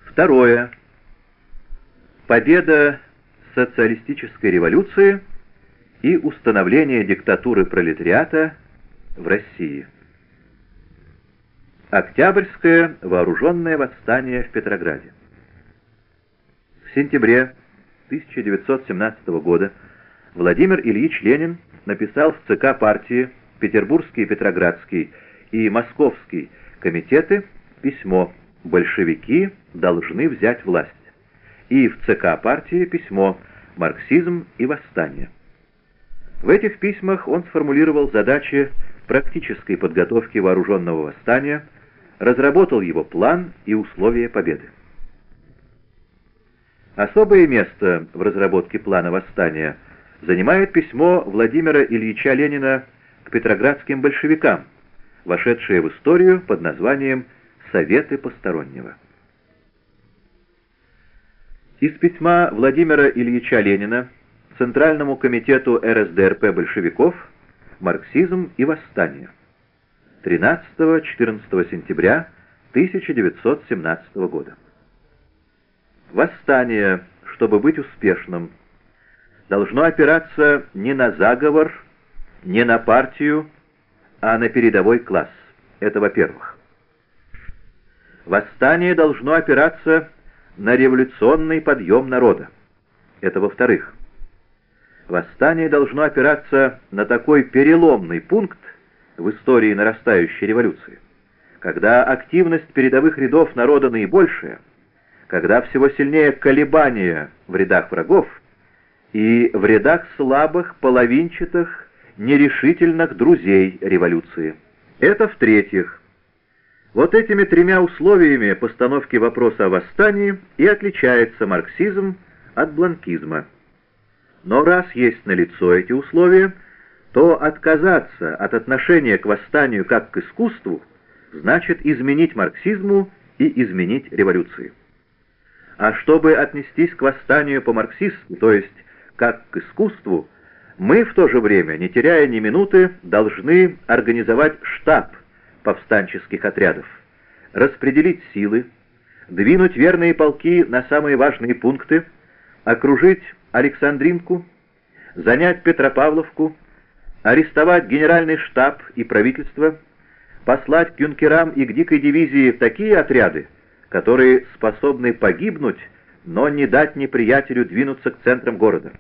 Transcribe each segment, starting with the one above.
Второе. Победа социалистической революции и установление диктатуры пролетариата в России. Октябрьское вооруженное восстание в Петрограде. В сентябре 1917 года Владимир Ильич Ленин написал в ЦК партии, Петербургский, Петроградский и Московский комитеты письмо «Большевики должны взять власть», и в ЦК партии письмо «Марксизм и восстание». В этих письмах он сформулировал задачи практической подготовки вооруженного восстания, разработал его план и условия победы. Особое место в разработке плана восстания занимает письмо Владимира Ильича Ленина к петроградским большевикам, вошедшее в историю под названием «Советы постороннего». Из письма Владимира Ильича Ленина Центральному комитету РСДРП большевиков «Марксизм и восстание» 13-14 сентября 1917 года. Восстание, чтобы быть успешным, должно опираться не на заговор, не на партию, а на передовой класс. Это во-первых. Восстание должно опираться на революционный подъем народа. Это во-вторых. Восстание должно опираться на такой переломный пункт в истории нарастающей революции, когда активность передовых рядов народа наибольшая, когда всего сильнее колебания в рядах врагов и в рядах слабых, половинчатых, нерешительных друзей революции. Это в-третьих. Вот этими тремя условиями постановки вопроса о восстании и отличается марксизм от бланкизма. Но раз есть налицо эти условия, то отказаться от отношения к восстанию как к искусству значит изменить марксизму и изменить революции. А чтобы отнестись к восстанию по-марксистски, то есть как к искусству, мы в то же время, не теряя ни минуты, должны организовать штаб повстанческих отрядов, распределить силы, двинуть верные полки на самые важные пункты, окружить Александринку, занять Петропавловку, арестовать генеральный штаб и правительство, послать к юнкерам и к дикой дивизии такие отряды, которые способны погибнуть, но не дать неприятелю двинуться к центрам города.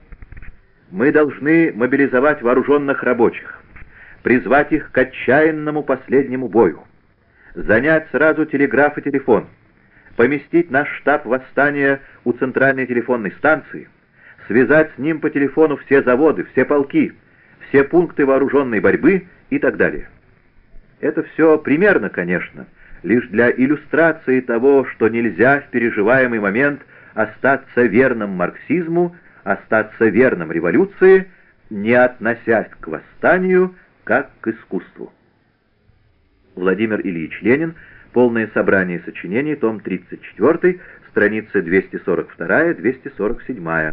Мы должны мобилизовать вооруженных рабочих, призвать их к отчаянному последнему бою, занять сразу телеграф и телефон, поместить наш штаб восстания у центральной телефонной станции, связать с ним по телефону все заводы, все полки, все пункты вооруженной борьбы и так далее. Это все примерно, конечно, лишь для иллюстрации того, что нельзя в переживаемый момент остаться верным марксизму, остаться верным революции, не относясь к восстанию как к искусству. Владимир Ильич Ленин. Полное собрание сочинений. Том 34. Страницы 242-247.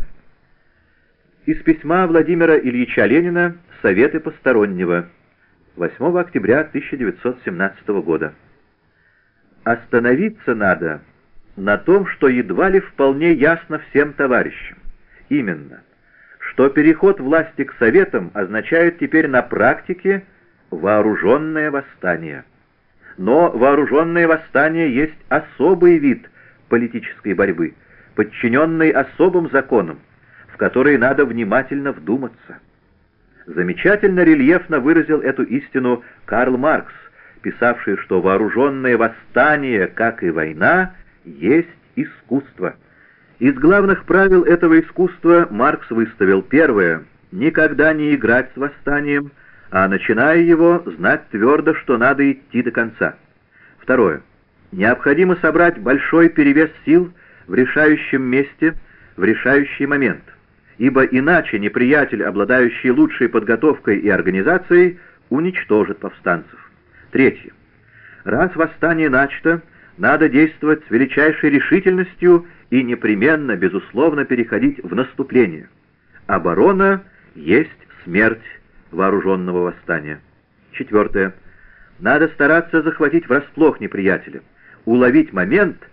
Из письма Владимира Ильича Ленина «Советы постороннего» 8 октября 1917 года. Остановиться надо на том, что едва ли вполне ясно всем товарищам. Именно, что переход власти к Советам означает теперь на практике вооруженное восстание. Но вооруженное восстание есть особый вид политической борьбы, подчиненный особым законам, в которые надо внимательно вдуматься. Замечательно рельефно выразил эту истину Карл Маркс, писавший, что вооруженное восстание, как и война, есть искусство. Из главных правил этого искусства Маркс выставил: первое — никогда не играть с восстанием, а, начиная его, знать твердо, что надо идти до конца. Второе — необходимо собрать большой перевес сил в решающем месте, в решающий момент, ибо иначе неприятель, обладающий лучшей подготовкой и организацией, уничтожит повстанцев. Третье — раз восстание начато, надо действовать с величайшей решительностью и непременно, безусловно, переходить в наступление. Оборона есть смерть вооруженного восстания. Четвертое. Надо стараться захватить врасплох неприятеля, уловить момент